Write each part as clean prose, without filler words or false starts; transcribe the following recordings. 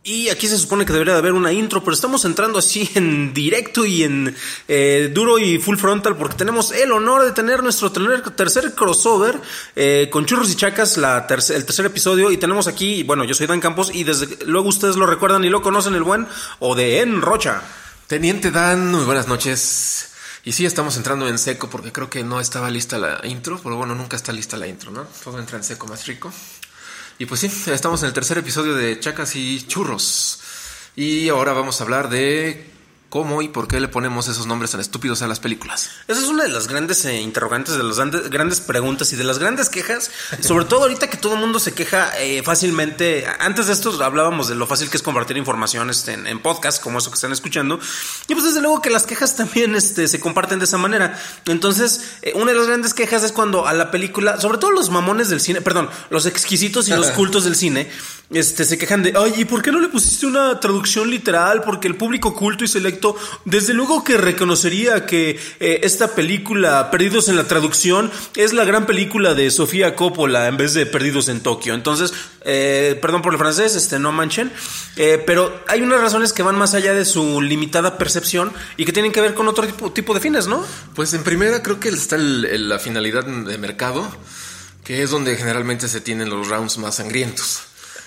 Y aquí se supone que debería de haber una intro, pero estamos entrando así en directo y en duro y full frontal porque tenemos el honor de tener nuestro tercer crossover con Churros y Chacas, el tercer episodio. Y tenemos aquí, bueno, yo soy Dan Campos y desde luego ustedes lo recuerdan y lo conocen, el buen Oden Rocha. Teniente Dan, muy buenas noches. Y sí, estamos entrando en seco porque creo que no estaba lista la intro, pero bueno, nunca está lista la intro, ¿no? Todo entra en seco más rico. Y pues sí, estamos en el tercer episodio de Chacas y Churros. Y ahora vamos a hablar de cómo y por qué le ponemos esos nombres tan estúpidos a las películas. Esa es una de las grandes interrogantes, de las grandes preguntas y de las grandes quejas. Sobre todo ahorita que todo el mundo se queja fácilmente. Antes de esto hablábamos de lo fácil que es compartir información en podcast, como eso que están escuchando. Y pues desde luego que las quejas también se comparten de esa manera. Entonces, una de las grandes quejas es cuando a la película, sobre todo los mamones del cine, perdón, los exquisitos y los cultos del cine, se quejan de, ay, ¿y por qué no le pusiste una traducción literal? Porque el público culto y selecto desde luego que reconocería que esta película, Perdidos en la Traducción, es la gran película de Sofía Coppola en vez de Perdidos en Tokio. Entonces, perdón por el francés, no manchen, pero hay unas razones que van más allá de su limitada percepción y que tienen que ver con otro tipo de fines, ¿no? Pues en primera creo que está la finalidad de mercado, que es donde generalmente se tienen los rounds más sangrientos.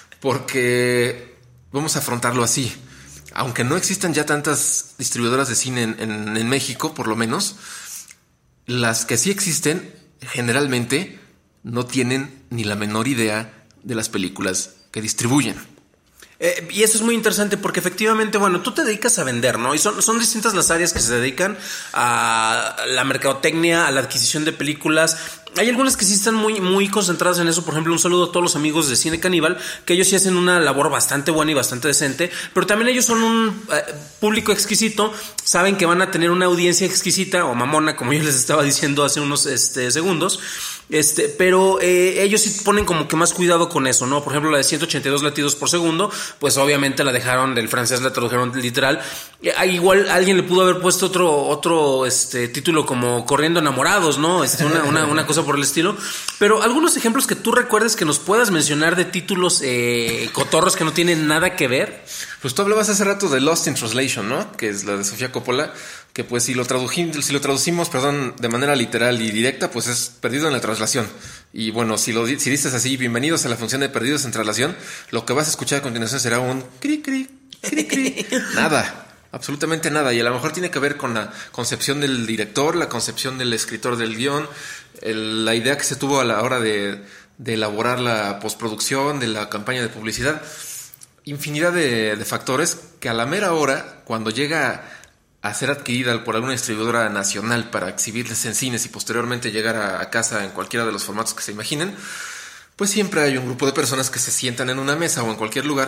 Porque vamos a afrontarlo así. Aunque no existan ya tantas distribuidoras de cine en México, por lo menos, las que sí existen generalmente no tienen ni la menor idea de las películas que distribuyen. Y eso es muy interesante porque efectivamente, bueno, tú te dedicas a vender, ¿no? Y son distintas las áreas que se dedican a la mercadotecnia, a la adquisición de películas. Hay algunas que sí están muy, muy concentradas en eso. Por ejemplo, un saludo a todos los amigos de Cine Caníbal, que ellos sí hacen una labor bastante buena y bastante decente, pero también ellos son un público exquisito, saben que van a tener una audiencia exquisita o mamona, como yo les estaba diciendo hace unos segundos. Pero ellos sí ponen como que más cuidado con eso, ¿no? Por ejemplo, la de 182 latidos por segundo, pues obviamente la dejaron del francés, la tradujeron literal. Igual alguien le pudo haber puesto otro título como Corriendo Enamorados, ¿no? Una cosa por el estilo. Pero algunos ejemplos que tú recuerdes que nos puedas mencionar de títulos cotorros que no tienen nada que ver. Pues tú hablabas hace rato de Lost in Translation, ¿no? Que es la de Sofía Coppola, que pues si lo traducimos, de manera literal y directa, pues es Perdido en la Traslación. Y bueno, si dices así, bienvenidos a la función de Perdidos en Traslación, lo que vas a escuchar a continuación será un cri cri cri cri. Nada, absolutamente nada. Y a lo mejor tiene que ver con la concepción del director, la concepción del escritor del guión, la idea que se tuvo a la hora de elaborar la postproducción, de la campaña de publicidad. Infinidad de factores que a la mera hora, cuando llega a ser adquirida por alguna distribuidora nacional para exhibirles en cines y posteriormente llegar a casa en cualquiera de los formatos que se imaginen, pues siempre hay un grupo de personas que se sientan en una mesa o en cualquier lugar,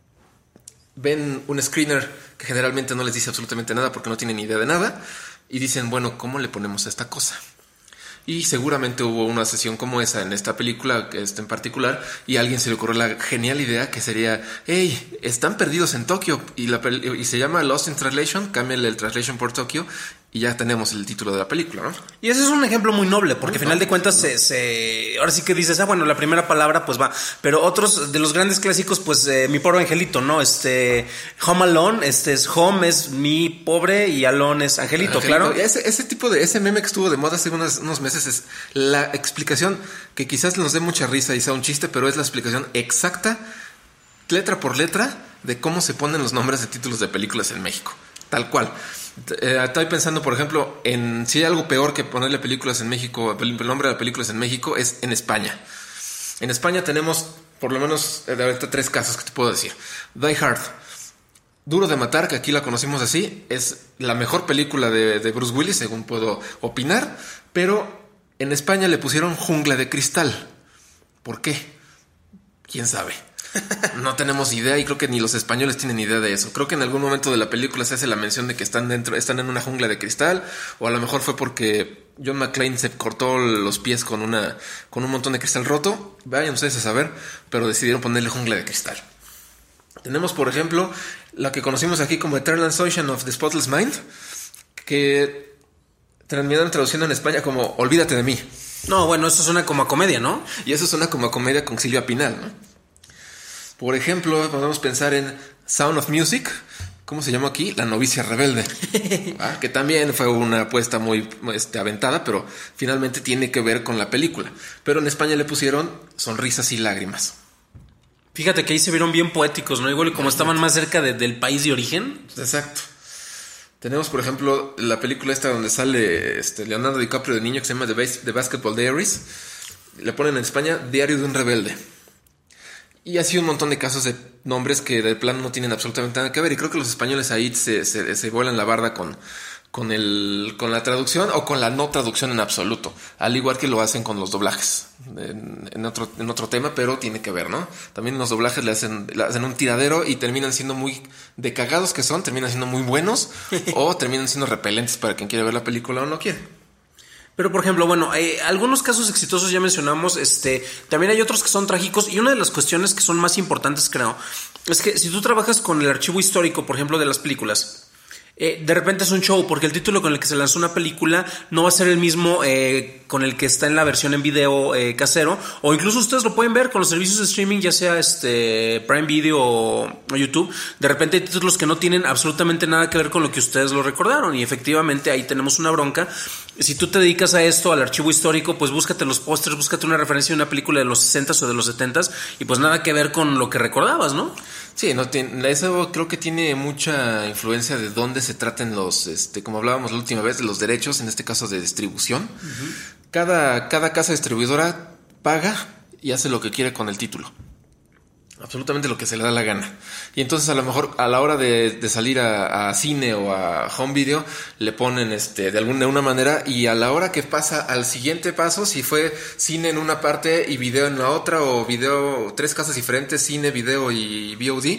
ven un screener que generalmente no les dice absolutamente nada porque no tienen idea de nada y dicen, bueno, ¿cómo le ponemos a esta cosa? Y seguramente hubo una sesión como esa en esta película, en particular, y a alguien se le ocurrió la genial idea que sería, hey, están perdidos en Tokio, y se llama Lost in Translation, cámbiale el translation por Tokio, y ya tenemos el título de la película, ¿no? Y ese es un ejemplo muy noble, porque al final de cuentas ahora sí que dices, bueno, la primera palabra pues va, pero otros de los grandes clásicos, pues Mi Pobre Angelito, ¿no? Home Alone, Home es mi pobre y Alone es Angelito, claro. Ese meme que estuvo de moda hace unos meses es la explicación que quizás nos dé mucha risa y sea un chiste, pero es la explicación exacta, letra por letra, de cómo se ponen los nombres de títulos de películas en México, tal cual. Estoy pensando, por ejemplo, en si hay algo peor que ponerle películas en México, el nombre de películas en México es en España. En España tenemos por lo menos ahorita 3 casos que te puedo decir. Die Hard, Duro de Matar, que aquí la conocimos así, es la mejor película de Bruce Willis, según puedo opinar, pero en España le pusieron Jungla de Cristal. ¿Por qué? ¿Quién sabe? No tenemos idea y creo que ni los españoles tienen idea de eso. Creo que en algún momento de la película se hace la mención de que están en una jungla de cristal, o a lo mejor fue porque John McClane se cortó los pies con un montón de cristal roto. Vayan ustedes a saber, pero decidieron ponerle Jungla de Cristal. Tenemos, por ejemplo, la que conocimos aquí como Eternal Sunshine of the Spotless Mind, que terminaron traduciendo en España como Olvídate de mí. No, bueno, eso suena como a comedia, ¿no? Y eso suena como a comedia con Silvia Pinal, ¿no? Por ejemplo, podemos pensar en Sound of Music, ¿cómo se llama aquí? La novicia rebelde. Que también fue una apuesta muy aventada, pero finalmente tiene que ver con la película. Pero en España le pusieron Sonrisas y lágrimas. Fíjate que ahí se vieron bien poéticos, ¿no? Igual como estaban más cerca del país de origen. Exacto. Tenemos, por ejemplo, la película esta donde sale Leonardo DiCaprio de niño, que se llama The Basketball Diaries. Le ponen en España Diario de un rebelde. Y así un montón de casos de nombres que de plano no tienen absolutamente nada que ver. Y creo que los españoles ahí se vuelan la barda con la traducción o con la no traducción en absoluto. Al igual que lo hacen con los doblajes. En otro tema, pero tiene que ver, ¿no? También los doblajes le hacen un tiradero y terminan siendo muy de cagados que son, terminan siendo muy buenos o terminan siendo repelentes para quien quiere ver la película o no quiere. Pero, por ejemplo, bueno, algunos casos exitosos ya mencionamos, también hay otros que son trágicos, y una de las cuestiones que son más importantes, creo, es que si tú trabajas con el archivo histórico, por ejemplo, de las películas, de repente es un show, porque el título con el que se lanzó una película no va a ser el mismo con el que está en la versión en video casero, o incluso ustedes lo pueden ver con los servicios de streaming, ya sea Prime Video o YouTube. De repente hay títulos que no tienen absolutamente nada que ver con lo que ustedes lo recordaron, y efectivamente ahí tenemos una bronca. Si tú te dedicas a esto, al archivo histórico, pues búscate los pósters, búscate una referencia de una película de los 60s o de los 70s, y pues nada que ver con lo que recordabas, ¿no? Sí, eso creo que tiene mucha influencia de dónde se traten los, como hablábamos la última vez, de los derechos, en este caso de distribución. Uh-huh. Cada casa distribuidora paga y hace lo que quiere con el título. Absolutamente lo que se le da la gana. Y entonces a lo mejor a la hora de salir a cine o a home video le ponen de una manera, y a la hora que pasa al siguiente paso, si fue cine en una parte y video en la otra, o video, 3 casas diferentes, cine, video y VOD,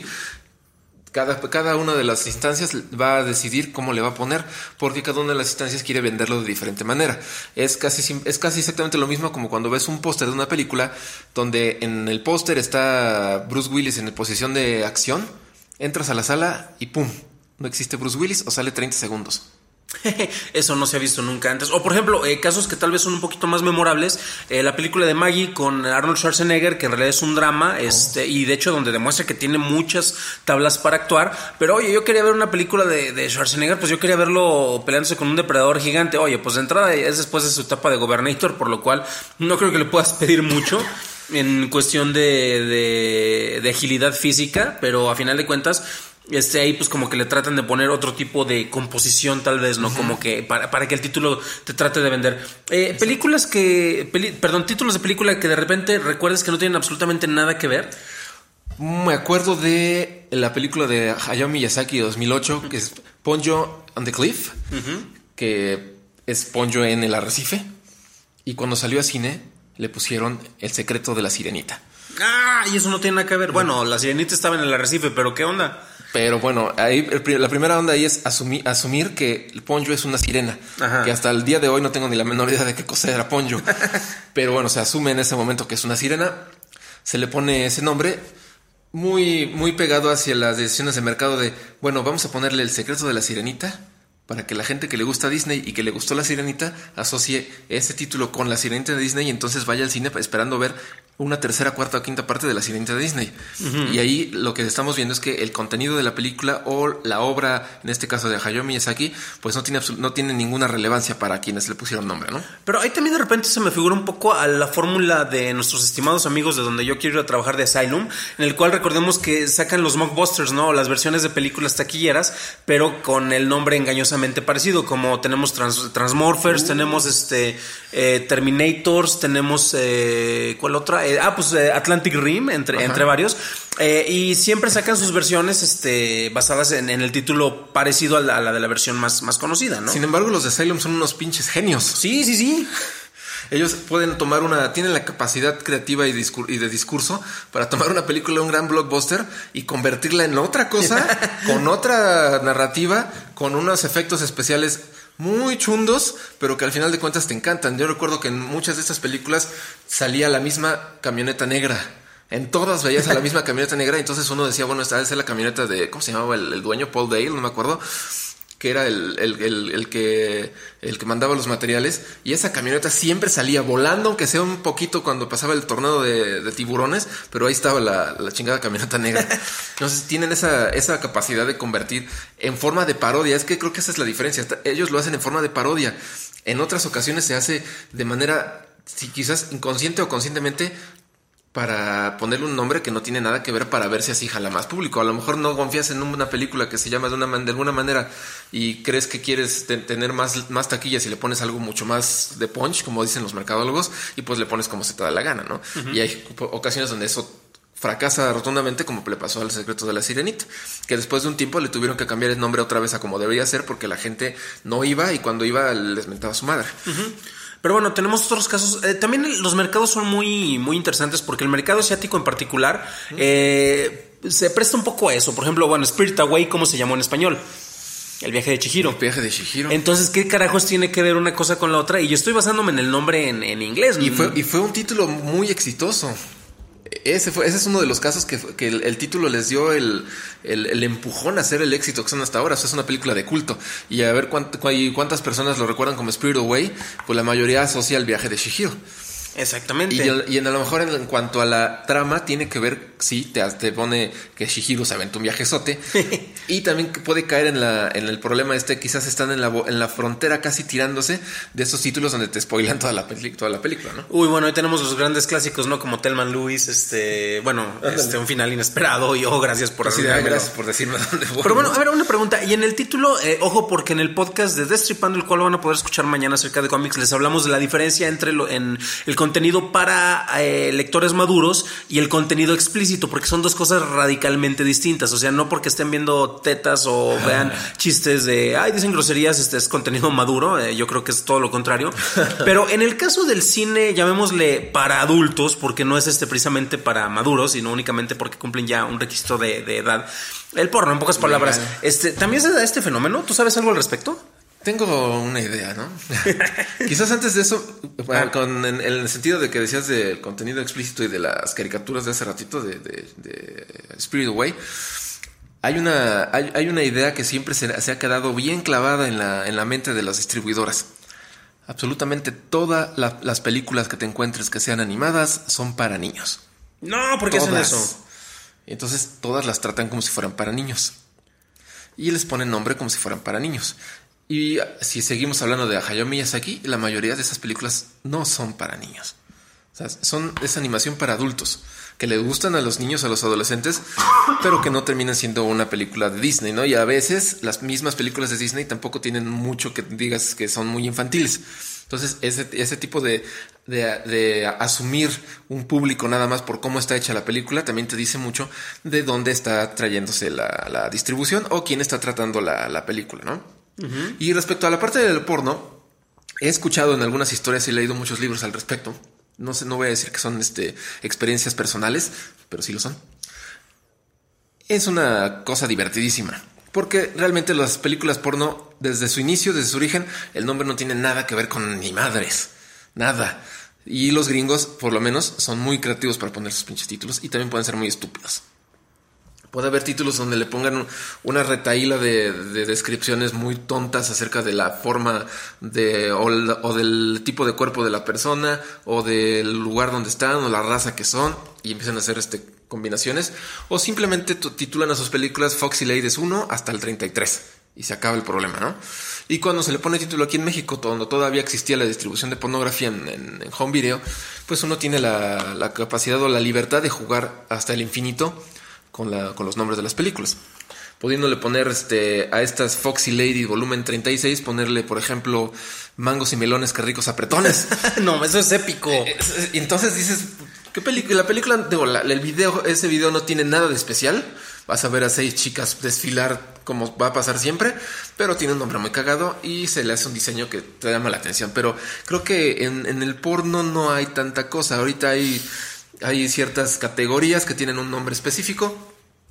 cada una de las instancias va a decidir cómo le va a poner, porque cada una de las instancias quiere venderlo de diferente manera. Es casi exactamente lo mismo como cuando ves un póster de una película donde en el póster está Bruce Willis en posición de acción, entras a la sala y ¡pum! No existe Bruce Willis o sale 30 segundos. Eso no se ha visto nunca antes. O por ejemplo, casos que tal vez son un poquito más memorables, la película de Maggie con Arnold Schwarzenegger, que en realidad es un drama, y de hecho donde demuestra que tiene muchas tablas para actuar. Pero oye, yo quería ver una película de Schwarzenegger, pues yo quería verlo peleándose con un depredador gigante. Oye, pues de entrada es después de su etapa de Gobernator, por lo cual no creo que le puedas pedir mucho en cuestión de agilidad física, pero a final de cuentas ahí pues como que le tratan de poner otro tipo de composición, tal vez, ¿no? Uh-huh. Como que para que el título te trate de vender. Títulos de película que de repente recuerdes que no tienen absolutamente nada que ver. Me acuerdo de la película de Hayao Miyazaki de 2008, uh-huh, que es Ponyo on the Cliff, uh-huh, que es Ponyo en el arrecife. Y cuando salió a cine le pusieron El secreto de la sirenita. Y eso no tiene nada que ver. Bueno, la sirenita estaba en el arrecife, pero ¿qué onda? Pero bueno, ahí la primera onda ahí es asumir que el Ponyo es una sirena. Ajá. Que hasta el día de hoy no tengo ni la menor idea de qué cosa era Ponyo. Pero bueno, se asume en ese momento que es una sirena. Se le pone ese nombre muy, muy pegado hacia las decisiones de mercado de, bueno, vamos a ponerle El secreto de la sirenita, para que la gente que le gusta Disney y que le gustó la sirenita asocie ese título con la sirenita de Disney, y entonces vaya al cine esperando ver una tercera, cuarta o quinta parte de la sirenita de Disney. Uh-huh. Y ahí lo que estamos viendo es que el contenido de la película o la obra, en este caso de Hayao Miyazaki, pues no tiene ninguna relevancia para quienes le pusieron nombre, ¿no? Pero ahí también de repente se me figura un poco a la fórmula de nuestros estimados amigos de donde yo quiero ir a trabajar, de Asylum, en el cual recordemos que sacan los mockbusters, ¿no? Las versiones de películas taquilleras, pero con el nombre engañosamente parecido, como tenemos Transmorphers, tenemos Terminators, tenemos ¿cuál otra? Atlantic Rim, entre varios. Y siempre sacan sus versiones basadas en el título parecido a la de la versión más conocida, ¿no? Sin embargo, los de Asylum son unos pinches genios. Sí. Ellos pueden tienen la capacidad creativa y de discurso para tomar una película, un gran blockbuster, y convertirla en otra cosa, con otra narrativa, con unos efectos especiales muy chundos, pero que al final de cuentas te encantan. Yo recuerdo que en muchas de estas películas salía la misma camioneta negra. En todas veías a la misma camioneta negra, y entonces uno decía, bueno, esta es la camioneta de, ¿cómo se llamaba el dueño? Paul Dale, no me acuerdo. que era el que mandaba los materiales, y esa camioneta siempre salía volando, aunque sea un poquito cuando pasaba el tornado de tiburones, pero ahí estaba la chingada camioneta negra. Entonces tienen esa capacidad de convertir en forma de parodia. Es que creo que esa es la diferencia. Ellos lo hacen en forma de parodia. En otras ocasiones se hace de manera, si quizás inconsciente o conscientemente, para ponerle un nombre que no tiene nada que ver, para ver si así jala más público. A lo mejor no confías en una película que se llama de alguna manera y crees que quieres tener más taquillas y le pones algo mucho más de punch, como dicen los mercadólogos, y pues le pones como se te da la gana, ¿no? Uh-huh. Y hay ocasiones donde eso fracasa rotundamente, como le pasó al Secreto de la Sirenita, que después de un tiempo le tuvieron que cambiar el nombre otra vez a como debería ser, porque la gente no iba, y cuando iba les mentaba a su madre. Uh-huh. Pero bueno, tenemos otros casos. También los mercados son muy, muy interesantes, porque el mercado asiático en particular se presta un poco a eso. Por ejemplo, bueno, Spirit Away, ¿cómo se llamó en español? El viaje de Chihiro. El viaje de Chihiro. Entonces, ¿qué carajos tiene que ver una cosa con la otra? Y yo estoy basándome en el nombre en inglés. Y fue un título muy exitoso. Ese es uno de los casos que el título les dio el empujón a hacer el éxito que son hasta ahora. O sea, es una película de culto. Y a ver cuántas personas lo recuerdan como Spirit Away, pues la mayoría asocia el viaje de Chihiro. Exactamente. Y a lo mejor en cuanto a la trama tiene que ver, sí, te pone que Chihiro se aventó un viajezote. Y también puede caer en el problema quizás están en la frontera casi tirándose de esos títulos donde te spoilan toda la película, ¿no? Uy, bueno, hoy tenemos los grandes clásicos, ¿no? Como Thelma Lewis, un final inesperado, y gracias por gracias por decirme dónde voy. Pero bueno, a ver, una pregunta. Y en el título, ojo, porque en el podcast de Destripando, el cual van a poder escuchar mañana acerca de cómics, les hablamos de la diferencia entre el contenido para lectores maduros y el contenido explícito, porque son dos cosas radicalmente distintas. O sea, no porque estén viendo tetas o vean chistes de dicen groserías, es contenido maduro. Yo creo que es todo lo contrario. Pero en el caso del cine, llamémosle para adultos, porque no es precisamente para maduros, sino únicamente porque cumplen ya un requisito de edad. El porno, en pocas palabras. ¿También se da este fenómeno? ¿Tú sabes algo al respecto? Tengo una idea, ¿no? Quizás antes de eso, en el sentido de que decías del contenido explícito y de las caricaturas de hace ratito de Spirit Away, hay una idea que siempre se ha quedado bien clavada en la mente de las distribuidoras. Absolutamente todas las películas que te encuentres que sean animadas son para niños. No, ¿por qué hacen eso? Entonces todas las tratan como si fueran para niños. Y les ponen nombre como si fueran para niños. Y si seguimos hablando de Hayao Miyazaki, la mayoría de esas películas no son para niños. O sea, es animación para adultos, que le gustan a los niños, a los adolescentes, pero que no terminan siendo una película de Disney, ¿no? Y a veces las mismas películas de Disney tampoco tienen mucho que digas que son muy infantiles. Entonces, ese tipo de asumir un público nada más por cómo está hecha la película también te dice mucho de dónde está trayéndose la distribución o quién está tratando la película, ¿no? Uh-huh. Y respecto a la parte del porno, he escuchado en algunas historias y he leído muchos libros al respecto. No voy a decir que son experiencias personales, pero sí lo son. Es una cosa divertidísima, porque realmente las películas porno, desde su inicio, desde su origen, el nombre no tiene nada que ver con ni madres, nada. Y los gringos, por lo menos, son muy creativos para poner sus pinches títulos y también pueden ser muy estúpidos. Puede haber títulos donde le pongan una retahíla de descripciones muy tontas acerca de la forma o del tipo de cuerpo de la persona o del lugar donde están o la raza que son, y empiezan a hacer combinaciones, o simplemente titulan a sus películas Foxy Ladies 1 hasta el 33 y se acaba el problema, ¿no? Y cuando se le pone título aquí en México, cuando todavía existía la distribución de pornografía en home video, pues uno tiene la capacidad o la libertad de jugar hasta el infinito con los nombres de las películas, pudiéndole poner a estas Foxy Lady volumen 36, ponerle, por ejemplo, Mangos y melones, qué ricos apretones. No, eso es épico. Y entonces dices, ¿qué película? La película, ese video no tiene nada de especial. Vas a ver a 6 chicas desfilar como va a pasar siempre, pero tiene un nombre muy cagado y se le hace un diseño que te llama la atención. Pero creo que en el porno no hay tanta cosa. Ahorita hay ciertas categorías que tienen un nombre específico,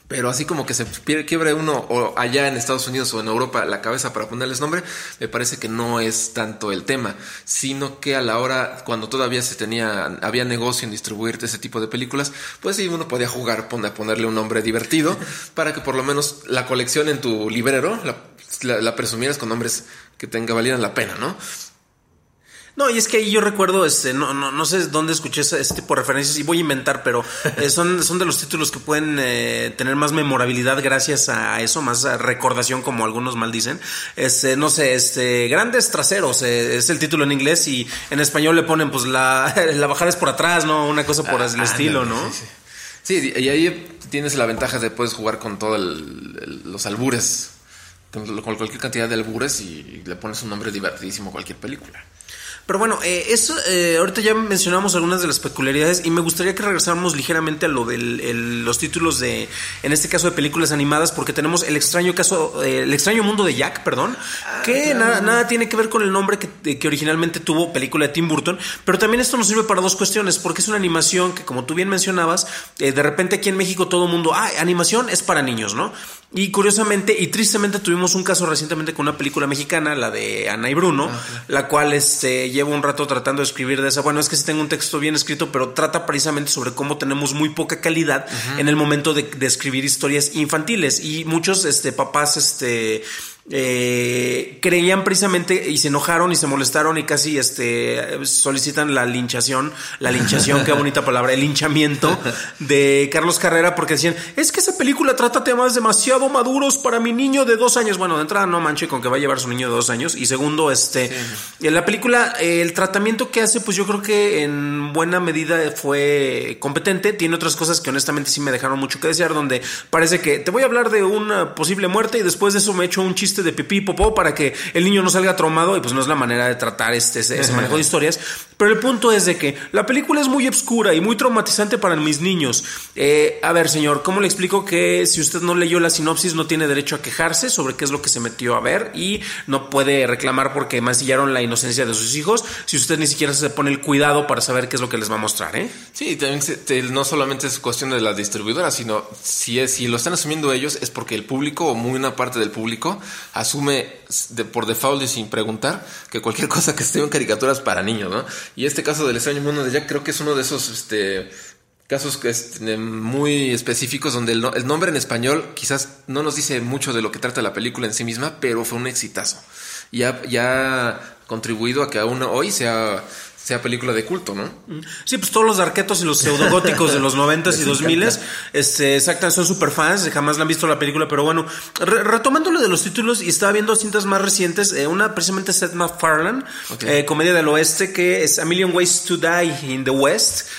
Pero así como que se quiebre uno o allá en Estados Unidos o en Europa la cabeza para ponerles nombre, me parece que no es tanto el tema, sino que a la hora, cuando todavía había negocio en distribuirte ese tipo de películas, pues sí, uno podía jugar, ponerle un nombre divertido para que por lo menos la colección en tu librero la presumieras con nombres que valieran la pena, ¿no? No, y es que ahí yo recuerdo, no sé dónde escuché ese tipo de referencias y voy a inventar, pero son de los títulos que pueden tener más memorabilidad gracias a eso, más recordación, como algunos maldicen. No sé, Grandes Traseros, es el título en inglés, y en español le ponen pues la bajada es por atrás, ¿no? Una cosa por el estilo, ¿no? Sí, sí. Sí, y ahí tienes la ventaja de puedes jugar con todos los albures, con cualquier cantidad de albures, y le pones un nombre divertidísimo a cualquier película. Pero bueno, ahorita ya mencionamos algunas de las peculiaridades y me gustaría que regresáramos ligeramente a lo de los títulos en este caso de películas animadas, porque tenemos el extraño mundo de Jack, que claro, nada tiene que ver con el nombre que originalmente tuvo, película de Tim Burton, pero también esto nos sirve para dos cuestiones, porque es una animación que, como tú bien mencionabas, de repente aquí en México todo el mundo, animación es para niños, ¿no? Y curiosamente y tristemente tuvimos un caso recientemente con una película mexicana, la de Ana y Bruno, la cual llevo un rato tratando de escribir de esa. Bueno, es que sí tengo un texto bien escrito, pero trata precisamente sobre cómo tenemos muy poca calidad en el momento de escribir historias infantiles, y muchos papás creían precisamente y se enojaron y se molestaron y casi solicitan la linchación, qué bonita palabra, el linchamiento de Carlos Carrera, porque decían, es que esa película trata temas demasiado maduros para mi niño de 2 años. Bueno, de entrada no manche con que va a llevar su niño de 2 años, y segundo, en la película el tratamiento que hace, pues yo creo que en buena medida fue competente. Tiene otras cosas que honestamente sí me dejaron mucho que desear, donde parece que te voy a hablar de una posible muerte y después de eso me echo un chiste de pipí y popó para que el niño no salga traumado, y pues no es la manera de tratar ese manejo de historias. Pero el punto es de que la película es muy obscura y muy traumatizante para mis niños. A ver, señor, ¿cómo le explico que si usted no leyó la sinopsis no tiene derecho a quejarse sobre qué es lo que se metió a ver, y no puede reclamar porque mancillaron la inocencia de sus hijos si usted ni siquiera se pone el cuidado para saber qué es lo que les va a mostrar, ¿eh? Sí, también no solamente es cuestión de la distribuidora, sino si lo están asumiendo ellos, es porque el público, o muy una parte del público, asume por default y sin preguntar que cualquier cosa que esté en caricaturas para niños, ¿no? Y este caso del extraño mundo de Jack creo que es uno de esos casos muy específicos donde el nombre en español quizás no nos dice mucho de lo que trata la película en sí misma, pero fue un exitazo y ha contribuido a que aún hoy sea película de culto, ¿no? Sí, pues todos los arquetos y los pseudogóticos de los 90s y 2000s, exacto, son super fans, jamás la han visto la película, pero bueno, retomando lo de los títulos, y estaba viendo cintas más recientes, una precisamente Seth MacFarlane, comedia del oeste, que es A Million Ways to Die in the West,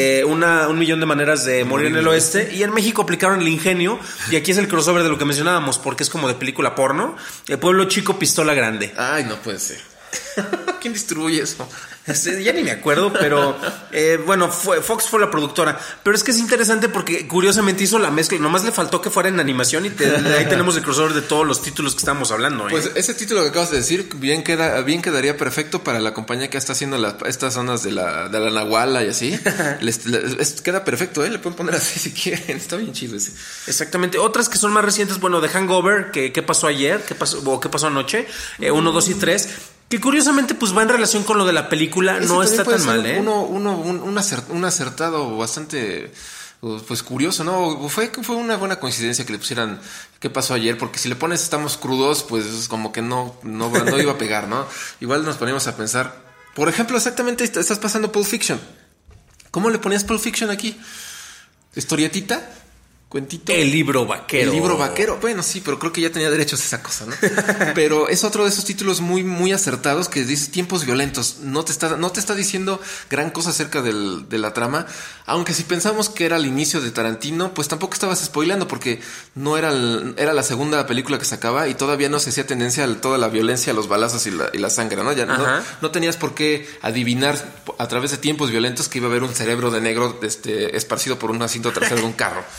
un millón de maneras de morir en el oeste, y en México aplicaron el ingenio, y aquí es el crossover de lo que mencionábamos, porque es como de película porno, Pueblo Chico, Pistola Grande. Ay, no puede ser. ¿Quién distribuye eso? Ya ni me acuerdo, pero bueno, Fox fue la productora. Pero es que es interesante porque curiosamente hizo la mezcla. Nomás le faltó que fuera en animación y ahí tenemos el crossover de todos los títulos que estamos hablando. Pues ese título que acabas de decir bien quedaría perfecto para la compañía que está haciendo estas zonas de la Nahuala y así. Queda perfecto, le pueden poner así si quieren. Está bien chido ese. Exactamente. Otras que son más recientes, bueno, The Hangover, ¿qué pasó ayer? ¿Qué pasó anoche? 1, 2 y 3. Que curiosamente pues va en relación con lo de la película. Ese no está tan mal, un acertado bastante pues curioso, ¿no? Fue una buena coincidencia que le pusieran ¿qué pasó ayer? Porque si le pones estamos crudos, pues como que no iba a pegar, ¿no? Igual nos poníamos a pensar, por ejemplo, exactamente estás pasando Pulp Fiction. ¿Cómo le ponías Pulp Fiction aquí? ¿Historietita? ¿Cuentito? El libro vaquero. Bueno, sí, pero creo que ya tenía derechos esa cosa, ¿no? Pero es otro de esos títulos muy, muy acertados que dice tiempos violentos. No te está diciendo gran cosa acerca de la trama. Aunque si pensamos que era el inicio de Tarantino, pues tampoco estabas spoileando porque no era la segunda película que sacaba y todavía no se hacía tendencia a toda la violencia, los balazos y la sangre, ¿no? Ya no tenías por qué adivinar a través de tiempos violentos que iba a haber un cerebro de negro esparcido por un asiento trasero de un carro.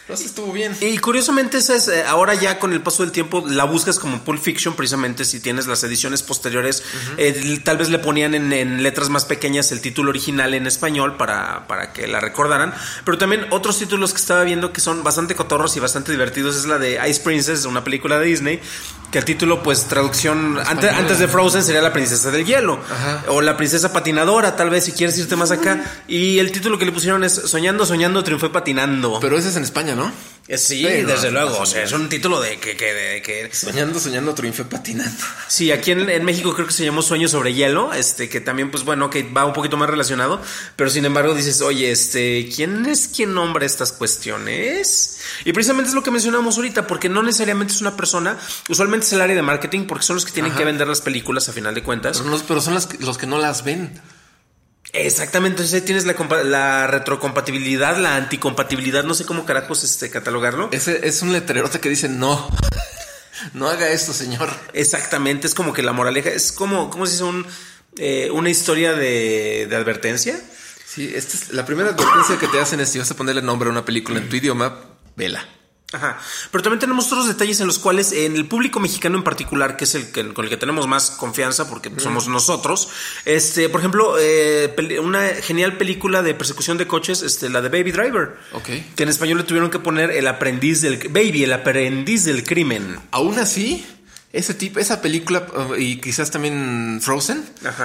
Entonces estuvo bien. Y curiosamente esa es, ahora ya con el paso del tiempo la buscas como Pulp Fiction, precisamente si tienes las ediciones posteriores, tal vez le ponían en letras más pequeñas el título original en español para que la recordaran, pero también otros títulos que estaba viendo que son bastante cotorros y bastante divertidos es la de Ice Princess, una película de Disney, que el título pues traducción antes de Frozen sería La Princesa del Hielo. Ajá. O La Princesa Patinadora, tal vez si quieres irte más acá, y el título que le pusieron es Soñando, soñando, triunfé patinando. Pero ese es en España, ¿no? Sí, desde luego, o sea, es un título de que Soñando, soñando, triunfé patinando. Sí, aquí en México creo que se llamó Sueño sobre Hielo, que también, pues bueno, que va un poquito más relacionado, pero sin embargo dices, oye, ¿quién es quien nombra estas cuestiones? Y precisamente es lo que mencionamos ahorita, porque no necesariamente es una persona, usualmente es el área de marketing, porque son los que tienen que vender las películas a final de cuentas. Pero son los que no las ven. Exactamente, entonces tienes la retrocompatibilidad, la anticompatibilidad, no sé cómo carajos catalogarlo. Ese es un letrerote que dice no haga esto, señor. Exactamente, es como que la moraleja, es como, ¿cómo se dice? Una historia de advertencia. Sí, esta es la primera advertencia que te hacen es si vas a ponerle nombre a una película en tu idioma, vela. Ajá, pero también tenemos otros detalles en los cuales en el público mexicano en particular, que es con el que tenemos más confianza porque somos nosotros, por ejemplo, una genial película de persecución de coches, la de Baby Driver, que en español le tuvieron que poner el aprendiz del crimen. Aún así, esa película y quizás también Frozen,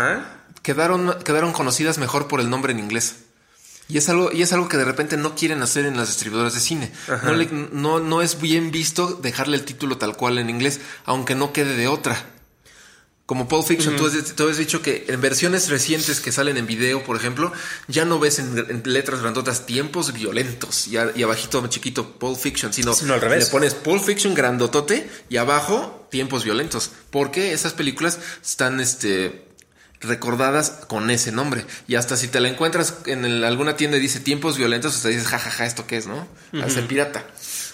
quedaron conocidas mejor por el nombre en inglés. Y es algo que de repente no quieren hacer en las distribuidoras de cine. No es bien visto dejarle el título tal cual en inglés, aunque no quede de otra. Como Pulp Fiction, tú has dicho que en versiones recientes que salen en video, por ejemplo, ya no ves en letras grandotas tiempos violentos y abajito chiquito Pulp Fiction, sino al revés. Le pones Pulp Fiction grandotote y abajo tiempos violentos. Porque esas películas están recordadas con ese nombre. Y hasta si te la encuentras en alguna tienda y dice tiempos violentos, hasta dices, jajaja, ¿esto qué es, no? Hace pirata.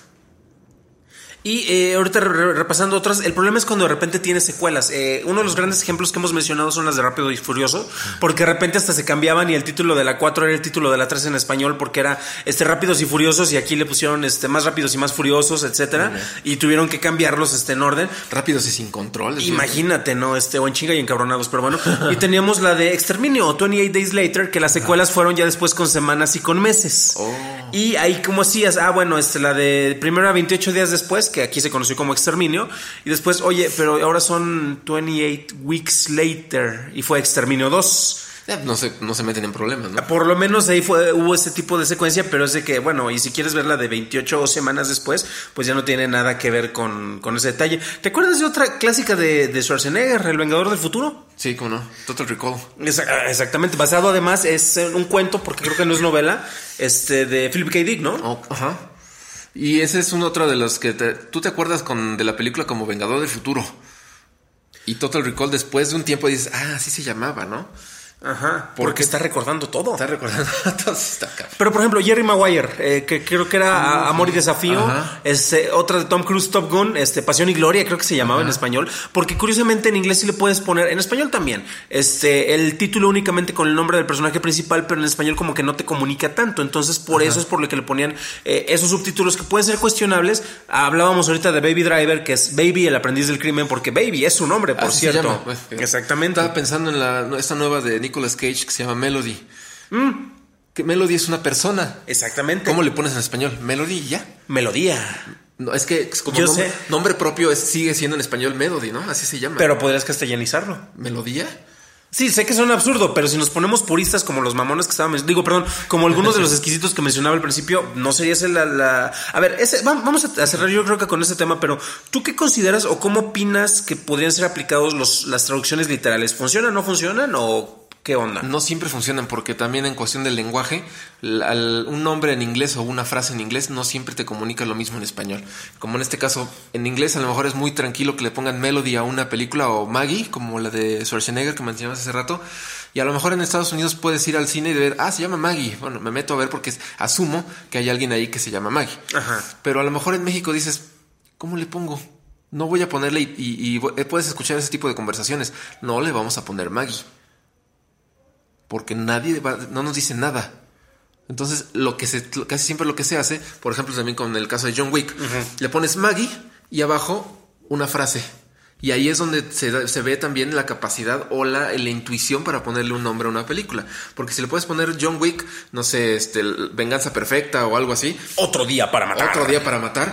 Y ahorita repasando otras, el problema es cuando de repente tiene secuelas. Uno de los grandes ejemplos que hemos mencionado son las de Rápido y Furioso, porque de repente hasta se cambiaban y el título de la 4 era el título de la 3 en español, porque era Rápidos y Furiosos y aquí le pusieron Más Rápidos y Más Furiosos, etcétera, y tuvieron que cambiarlos en orden. Rápidos y sin control. Imagínate, ¿no? O en chinga y encabronados, pero bueno. Y teníamos la de Exterminio o 28 Days Later, que las secuelas fueron ya después con semanas y con meses. Y ahí como hacías, la de primero a 28 días después, que aquí se conoció como Exterminio, y después, oye, pero ahora son 28 Weeks Later, y fue Exterminio 2. No se meten en problemas, ¿no? Por lo menos ahí hubo ese tipo de secuencia, pero es de que, bueno, y si quieres verla de 28 semanas después, pues ya no tiene nada que ver con ese detalle. ¿Te acuerdas de otra clásica de Schwarzenegger, El Vengador del Futuro? Sí, cómo no, Total Recall. Exactamente, basado además, es un cuento, porque creo que no es novela, de Philip K. Dick, ¿no? Ajá. Y ese es otro de los que tú te acuerdas de la película como Vengador del Futuro. Y Total Recall después de un tiempo dices, así se llamaba, ¿no? Ajá, porque está recordando todo. Está recordando todo. Pero por ejemplo, Jerry Maguire, que creo que era Amor y Desafío. Otra de Tom Cruise, Top Gun, Pasión y Gloria, creo que se llamaba en español. Porque curiosamente en inglés sí le puedes poner, en español también, el título únicamente con el nombre del personaje principal, pero en español como que no te comunica tanto. Entonces por eso es por lo que le ponían esos subtítulos que pueden ser cuestionables. Hablábamos ahorita de Baby Driver, que es Baby, el aprendiz del crimen, porque Baby es su nombre, por cierto. Exactamente. Estaba pensando en esta nueva de Nicolas Cage que se llama Melody. Que Melody es una persona. Exactamente. ¿Cómo le pones en español? Melody y ya. Melodía. No, es que como nombre propio sigue siendo en español Melody, ¿no? Así se llama. Pero podrías castellanizarlo. ¿Melodía? Sí, sé que suena absurdo, pero si nos ponemos puristas como los mamones que estaban... como algunos de los exquisitos que mencionaba al principio, no sería esa la... A ver, vamos a cerrar yo creo que con ese tema, pero ¿tú qué consideras o cómo opinas que podrían ser aplicados las traducciones literales? ¿Funcionan, no funcionan o qué onda? No siempre funcionan porque también en cuestión del lenguaje, un nombre en inglés o una frase en inglés no siempre te comunica lo mismo en español. Como en este caso, en inglés a lo mejor es muy tranquilo que le pongan Melody a una película o Maggie, como la de Schwarzenegger que mencionabas hace rato. Y a lo mejor en Estados Unidos puedes ir al cine y ver, se llama Maggie. Bueno, me meto a ver porque asumo que hay alguien ahí que se llama Maggie. Ajá. Pero a lo mejor en México dices, ¿cómo le pongo? No voy a ponerle y puedes escuchar ese tipo de conversaciones. No le vamos a poner Maggie. Porque nadie no nos dice nada. Entonces, casi siempre lo que se hace, por ejemplo, también con el caso de John Wick, le pones Maggie y abajo una frase. Y ahí es donde se ve también la capacidad o la intuición para ponerle un nombre a una película. Porque si le puedes poner John Wick, no sé, Venganza Perfecta o algo así. Otro día para matar.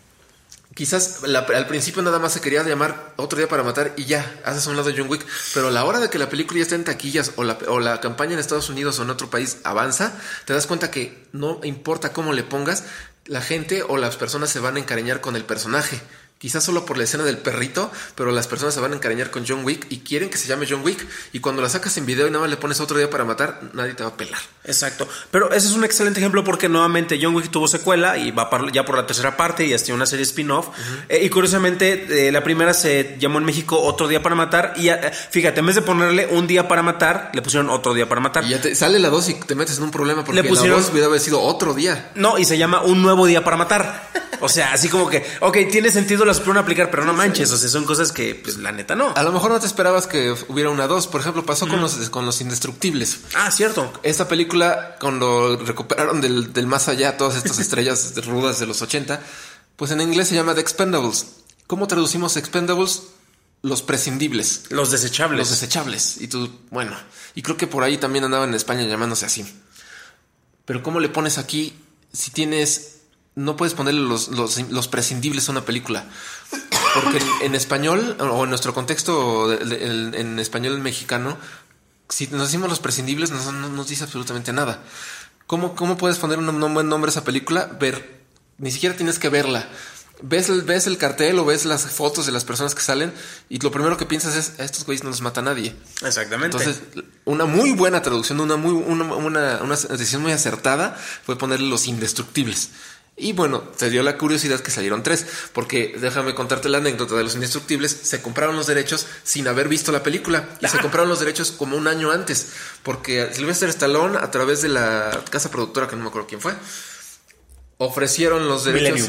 Quizás al principio nada más se quería llamar Otro día para matar y ya, haces a un lado de John Wick. Pero a la hora de que la película ya está en taquillas o la campaña en Estados Unidos o en otro país avanza, te das cuenta que no importa cómo le pongas, la gente o las personas se van a encariñar con el personaje. Quizás solo por la escena del perrito, pero las personas se van a encariñar con John Wick y quieren que se llame John Wick. Y cuando la sacas en video y nada más le pones Otro día para matar, nadie te va a pelar. Exacto. Pero ese es un excelente ejemplo porque nuevamente John Wick tuvo secuela y va ya por la tercera parte y hasta una serie spin-off. Y curiosamente, la primera se llamó en México Otro día para matar. Y fíjate, en vez de ponerle Un día para matar, le pusieron Otro día para matar. Y ya sale la 2 y te metes en un problema porque la 2 hubiera haber sido Otro día. No, y se llama Un nuevo día para matar. O sea, así como que, ok, tiene sentido, las supieron aplicar, pero no manches, o sea, son cosas que, pues, la neta no. A lo mejor no te esperabas que hubiera una 2. Por ejemplo, pasó con los Indestructibles. Ah, cierto. Esta película, cuando recuperaron del más allá todas estas estrellas rudas de los 80, pues en inglés se llama The Expendables. ¿Cómo traducimos Expendables? Los prescindibles. Los desechables. Los desechables. Y tú, bueno, y creo que por ahí también andaba en España llamándose así. Pero ¿cómo le pones aquí si tienes... No puedes ponerle los prescindibles a una película. Porque en español, o en nuestro contexto, en español mexicano, si nos decimos los prescindibles, no nos dice absolutamente nada. ¿Cómo puedes poner un buen nombre a esa película? Ni siquiera tienes que verla. Ves el cartel o ves las fotos de las personas que salen y lo primero que piensas es: a estos güeyes no los mata nadie. Exactamente. Entonces, una muy buena traducción, una decisión muy acertada fue ponerle los Indestructibles. Y bueno, te dio la curiosidad que salieron 3, porque déjame contarte la anécdota de los Indestructibles. Se compraron los derechos sin haber visto la película y se compraron los derechos como un año antes, porque Sylvester Stallone, a través de la casa productora, que no me acuerdo quién fue, ofrecieron los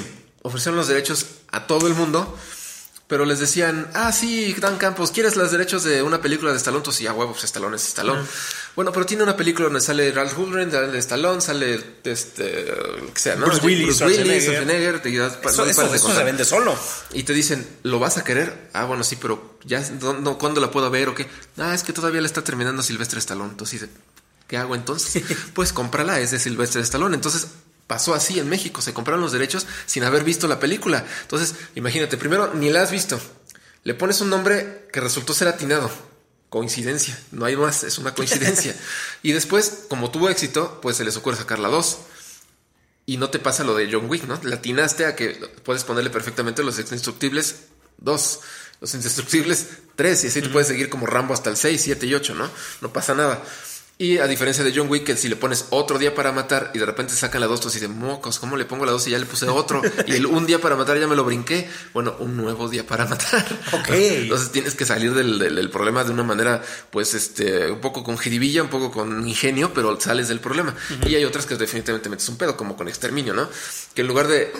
derechos a todo el mundo. Pero les decían: sí, Dan Campos, ¿quieres los derechos de una película de Stallone? Entonces, huevo, pues Stallone es Stallone. Bueno, pero tiene una película donde sale Ralph Hoodrin, de Stallone, sale que sea, ¿no? Bruce Willis, Schwarzenegger. Eso se vende solo. Y te dicen: ¿lo vas a querer? Bueno, sí, pero ya, ¿cuándo la puedo ver o qué? Es que todavía la está terminando Sylvester Stallone. Entonces, ¿qué hago entonces? Pues cómprala, es de Sylvester Stallone. Entonces, pasó así en México, se compraron los derechos sin haber visto la película. Entonces, imagínate, primero ni la has visto, le pones un nombre que resultó ser atinado, coincidencia, no hay más, es una coincidencia. Y después, como tuvo éxito, pues se les ocurre sacar la 2. Y no te pasa lo de John Wick, ¿no? Le atinaste a que puedes ponerle perfectamente los Indestructibles 2, los Indestructibles 3, y así tú puedes seguir como Rambo hasta el 6, 7 y 8, ¿no? No pasa nada. Y a diferencia de John Wick, que si le pones Otro día para matar y de repente sacan la 2, tú así de mocos, ¿cómo le pongo la 2 y ya le puse otro? Y el Un día para matar ya me lo brinqué. Bueno, Un nuevo día para matar. Ok. Entonces tienes que salir del problema de una manera, pues, un poco con jiribilla, un poco con ingenio, pero sales del problema. Y hay otras que definitivamente metes un pedo, como con Exterminio, ¿no? Que en lugar de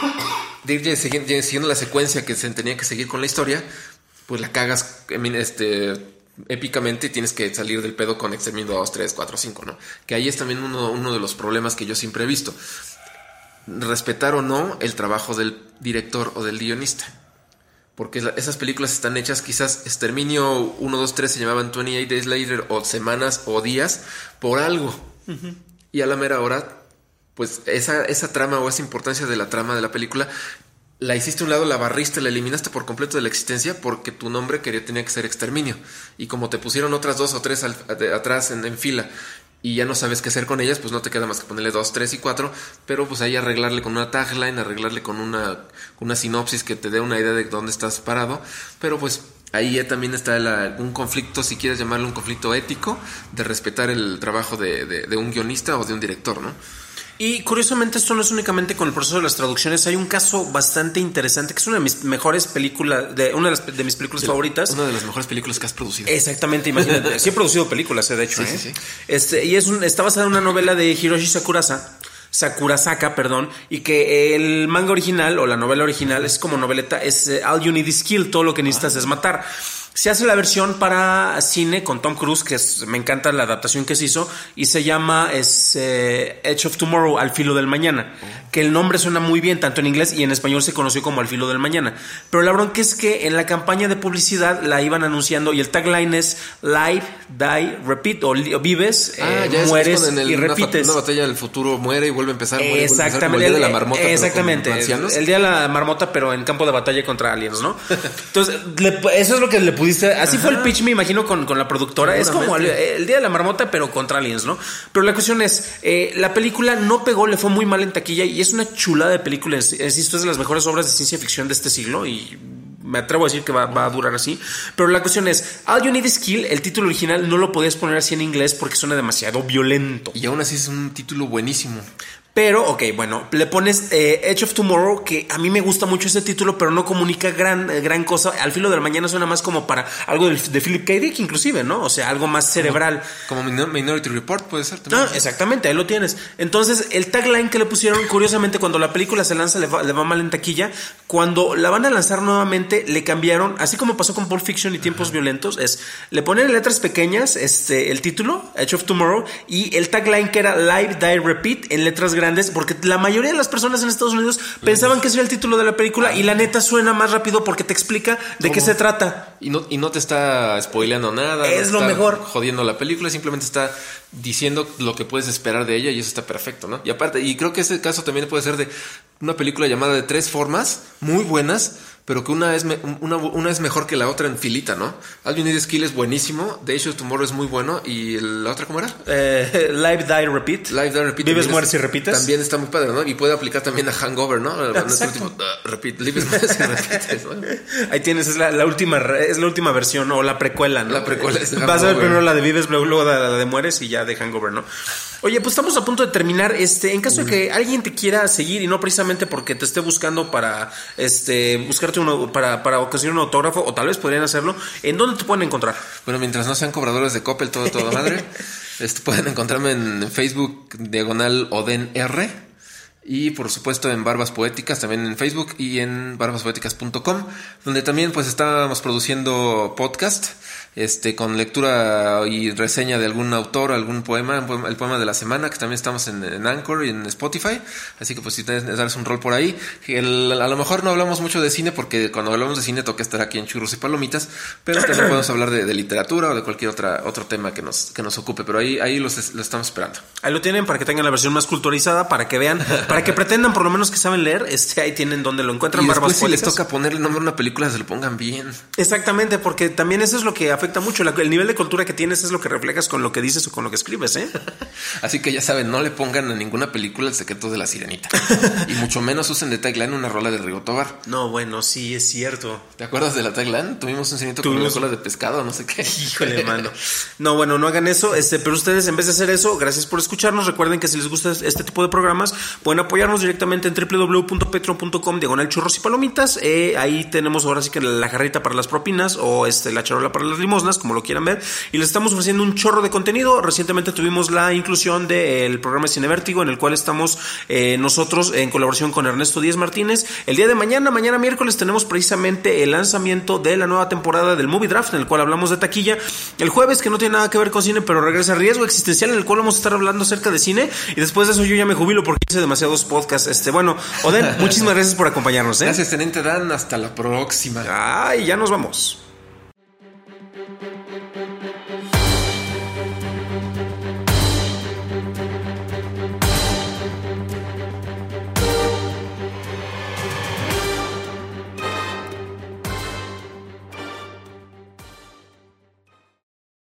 ir siguiendo la secuencia que se tenía que seguir con la historia, pues la cagas, épicamente, tienes que salir del pedo con Exterminio 2, 3, 4, 5, ¿no? Que ahí es también uno de los problemas que yo siempre he visto. Respetar o no el trabajo del director o del guionista. Porque esas películas están hechas, quizás Exterminio 1, 2, 3 se llamaban 28 Days Later, o semanas o días, por algo. Y a la mera hora, pues esa trama o esa importancia de la trama de la película la hiciste a un lado, la barriste, la eliminaste por completo de la existencia porque tu nombre tenía que ser Exterminio. Y como te pusieron otras 2 o 3 atrás en fila y ya no sabes qué hacer con ellas, pues no te queda más que ponerle 2, 3 y 4, pero pues ahí arreglarle con una tagline, arreglarle con una sinopsis que te dé una idea de dónde estás parado. Pero pues ahí ya también está un conflicto, si quieres llamarlo un conflicto ético, de respetar el trabajo de un guionista o de un director, ¿no? Y curiosamente esto no es únicamente con el proceso de las traducciones. Hay un caso bastante interesante que es una de mis mejores películas, una de mis películas favoritas. Una de las mejores películas que has producido. Exactamente, imagínate. Sí he producido películas, de hecho. Sí. Y está basada en una novela de Hiroshi Sakurasaka, y que el manga original o la novela original es como noveleta, es All You Need Is Kill, todo lo que necesitas es matar. Se hace la versión para cine con Tom Cruise, me encanta la adaptación que se hizo, y se llama Edge of Tomorrow, Al filo del mañana, que el nombre suena muy bien, tanto en inglés y en español se conoció como Al filo del mañana. Pero la bronca es que en la campaña de publicidad la iban anunciando y el tagline es Live, Die, Repeat, o vives, mueres y repites. Una batalla del futuro, muere y vuelve a empezar. Exactamente. Como el día de la marmota. Exactamente. El día de la marmota, pero en campo de batalla contra aliens, ¿no? Entonces, eso es lo que le pudiste. Así fue el pitch, me imagino, con la productora. Es como el día de la marmota, pero contra aliens, ¿no? Pero la cuestión es, la película no pegó, le fue muy mal en taquilla y es una chulada de película. Insisto, es de las mejores obras de ciencia ficción de este siglo y me atrevo a decir que va a durar así. Pero la cuestión es, All You Need Is Kill, el título original no lo podías poner así en inglés porque suena demasiado violento. Y aún así es un título buenísimo. Pero, ok, bueno, le pones Edge of Tomorrow, que a mí me gusta mucho ese título, pero no comunica gran cosa. Al filo de la mañana suena más como para algo de Philip K. Dick, inclusive, ¿no? O sea, algo más cerebral. Como Minority Report puede ser también. Exactamente, ahí lo tienes. Entonces, el tagline que le pusieron, curiosamente, cuando la película se lanza, le va mal en taquilla. Cuando la van a lanzar nuevamente, le cambiaron, así como pasó con Pulp Fiction y Tiempos Violentos, le ponen en letras pequeñas el título, Edge of Tomorrow, y el tagline que era Live, Die, Repeat, en letras grandes, porque la mayoría de las personas en Estados Unidos pensaban que ese era el título de la película y la neta suena más rápido porque te explica de qué se trata. Y no te está spoileando nada. Es no lo mejor. Jodiendo la película, simplemente está diciendo lo que puedes esperar de ella y eso está perfecto, ¿no? Y aparte, y creo que ese caso también puede ser de una película llamada de 3 formas, muy buenas, pero que una es mejor que la otra en filita, ¿no? All You Need Is Kill es buenísimo, The Edge of Tomorrow es muy bueno, y la otra, ¿cómo era? Live, Die, Repeat. Live, Die, Repeat. Vives, mueres y repites. También está muy padre, ¿no? Y puede aplicar también a Hangover, ¿no? Repeat, Vives, mueres y repites, ¿no? Ahí tienes, es la última versión, o la precuela, ¿no? La precuela es de Hangover. Vas a ver primero la de Vives, luego la de Mueres y ya de Hangover, ¿no? Oye, pues estamos a punto de terminar. En caso de que alguien te quiera seguir y no precisamente porque te esté buscando para buscarte para ocasionar un autógrafo, o tal vez podrían hacerlo, ¿en dónde te pueden encontrar? Bueno, mientras no sean cobradores de Coppel, toda madre, pueden encontrarme en Facebook /OdenR. Y por supuesto en Barbas Poéticas, también en Facebook y en barbaspoéticas.com, donde también pues estábamos produciendo podcast, con lectura y reseña de algún autor, algún poema, el poema de la semana, que también estamos en Anchor y en Spotify, así que pues si tienes que darles un rol por ahí. A lo mejor no hablamos mucho de cine, porque cuando hablamos de cine toca estar aquí en Churros y Palomitas, pero también podemos hablar de literatura o de cualquier otro tema que nos ocupe, pero ahí los estamos esperando. Ahí lo tienen para que tengan la versión más culturizada, para que vean, para que pretendan por lo menos que saben leer, ahí tienen donde lo encuentran. Y después si les toca ponerle nombre a una película, se lo pongan bien. Exactamente, porque también eso es lo que afecta mucho. El nivel de cultura que tienes es lo que reflejas con lo que dices o con lo que escribes, ¿eh? Así que ya saben, no le pongan a ninguna película El secreto de la sirenita. Y mucho menos usen de tagline una rola de Rigo Tobar. No, bueno, sí, es cierto. ¿Te acuerdas de la tagline? Tuvimos un cenito con una cola de pescado, no sé qué. Híjole, mano. No, bueno, no hagan eso. Pero ustedes, en vez de hacer eso, gracias por escucharnos. Recuerden que si les gusta este tipo de programas, pueden apoyarnos directamente en www.patreon.com/churros y palomitas. Ahí tenemos ahora sí que la jarrita para las propinas o la charola para las limosnas, como lo quieran ver, y les estamos ofreciendo un chorro de contenido. Recientemente tuvimos la inclusión del programa Cine Vértigo, en el cual estamos nosotros en colaboración con Ernesto Díaz Martínez. El día de mañana miércoles, tenemos precisamente el lanzamiento de la nueva temporada del Movie Draft, en el cual hablamos de taquilla. El jueves, que no tiene nada que ver con cine, pero regresa Riesgo Existencial, en el cual vamos a estar hablando acerca de cine, y después de eso yo ya me jubilo porque hice demasiados podcasts. Bueno, Oden, muchísimas gracias por acompañarnos, Gracias, Teniente Dan, hasta la próxima. Ay, ya nos vamos.